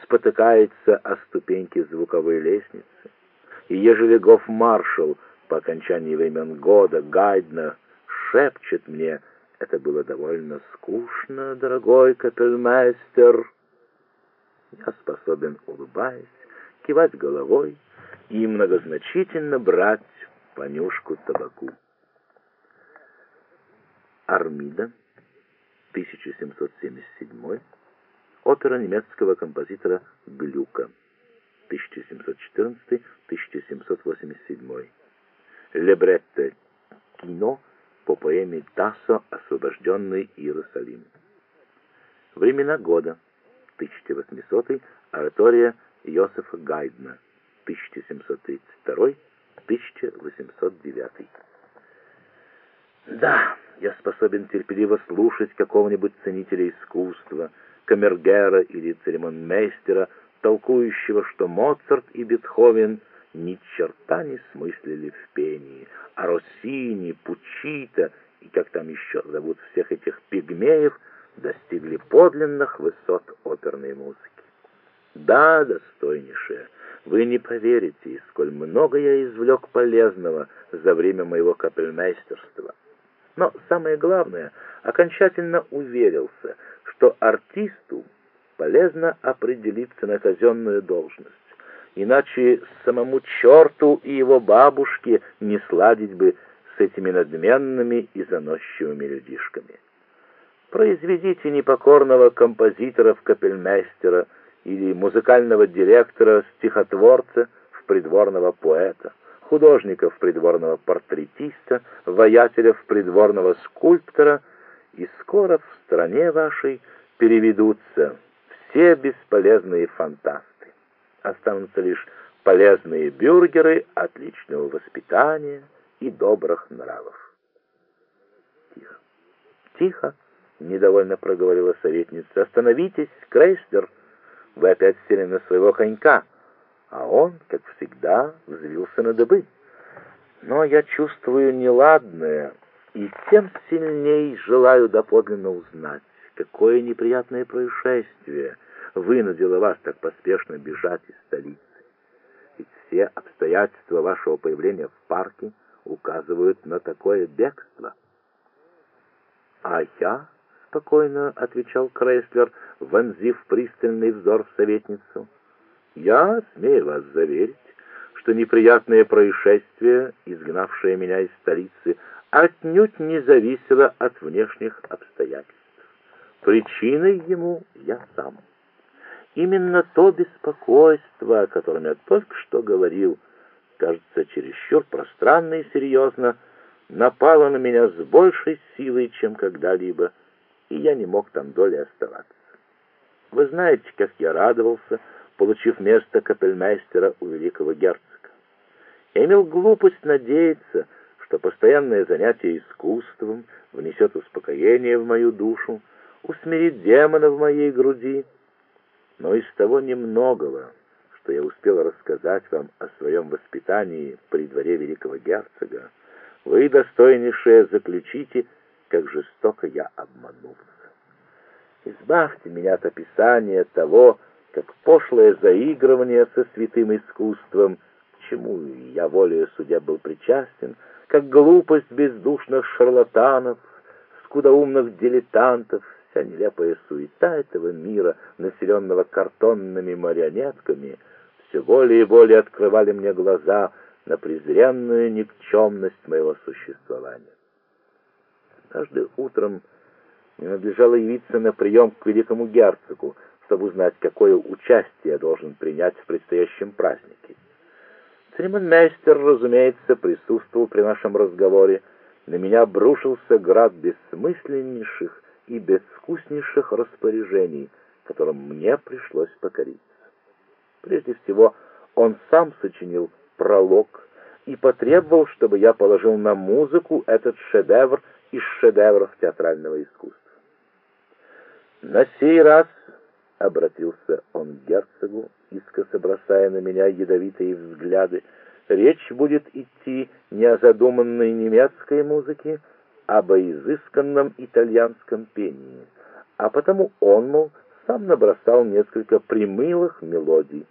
спотыкается о ступеньки звуковой лестницы. И ежели гофмаршал по окончании времен года Гайдна шепчет мне: «Это было довольно скучно, дорогой капельмейстер», я способен, улыбаясь, кивать головой и многозначительно брать понюшку табаку. Армида, 1777, опера немецкого композитора Глюка, 1714-1787. Либретто кино по поэме Тассо «Освобожденный Иерусалим». Времена года: 1800, оратория Йосефа Гайдна, 1732-1809. Да, я способен терпеливо слушать какого-нибудь ценителя искусства, камергера или церемонмейстера, толкующего, что Моцарт и Бетховен ни черта не смыслили в пении, а Россини, Пуччито и как там еще зовут всех этих пигмеев достигли подлинных высот оперной музыки. Да, достойнейшие, вы не поверите, сколь много я извлек полезного за время моего капельмейстерства. Но самое главное, окончательно уверился, что артисту полезно определиться на казенную должность, иначе самому черту и его бабушке не сладить бы с этими надменными и заносчивыми людишками. Произведите непокорного композитора в капельмейстера или музыкального директора-стихотворца в придворного поэта, художника в придворного портретиста, воятеля в придворного скульптора, и скоро в стране вашей переведутся все бесполезные фантасты. Останутся лишь полезные бюргеры отличного воспитания и добрых нравов. Тихо, тихо, недовольно проговорила советница. Остановитесь, Крейслер, вы опять сели на своего конька. А он, как всегда, взвился на дыбы. Но я чувствую неладное, и тем сильней желаю доподлинно узнать, какое неприятное происшествие вынудило вас так поспешно бежать из столицы. Ведь все обстоятельства вашего появления в парке указывают на такое бегство. А я, спокойно отвечал Крейслер, вонзив пристальный взор в советницу, я смею вас заверить, что неприятное происшествие, изгнавшее меня из столицы, отнюдь не зависело от внешних обстоятельств. Причиной ему я сам. Именно то беспокойство, о котором я только что говорил, кажется, чересчур пространно и серьезно, напало на меня с большей силой, чем когда-либо, и я не мог там долей оставаться. Вы знаете, как я радовался, получив место капельмейстера у великого герцога. Я имел глупость надеяться, что постоянное занятие искусством внесет успокоение в мою душу, усмирит демона в моей груди. Но из того немногого, что я успел рассказать вам о своем воспитании при дворе великого герцога, вы, достойнейшие, заключите, как жестоко я обманулся. Избавьте меня от описания того, как пошлое заигрывание со святым искусством, к чему я волею судеб был причастен, как глупость бездушных шарлатанов, скудоумных дилетантов, вся нелепая суета этого мира, населенного картонными марионетками, все более и более открывали мне глаза на презренную никчемность моего существования. Каждым утром мне надлежало явиться на прием к великому герцогу, чтобы узнать, какое участие я должен принять в предстоящем празднике. Церемонмейстер, разумеется, присутствовал при нашем разговоре. На меня обрушился град бессмысленнейших и безвкуснейших распоряжений, которым мне пришлось покориться. Прежде всего, он сам сочинил пролог и потребовал, чтобы я положил на музыку этот шедевр из шедевров театрального искусства. На сей раз, — обратился он к герцогу, искоса бросая на меня ядовитые взгляды, — речь будет идти не о задуманной немецкой музыке, а об изысканном итальянском пении, а потому он, мол, сам набросал несколько примилых мелодий.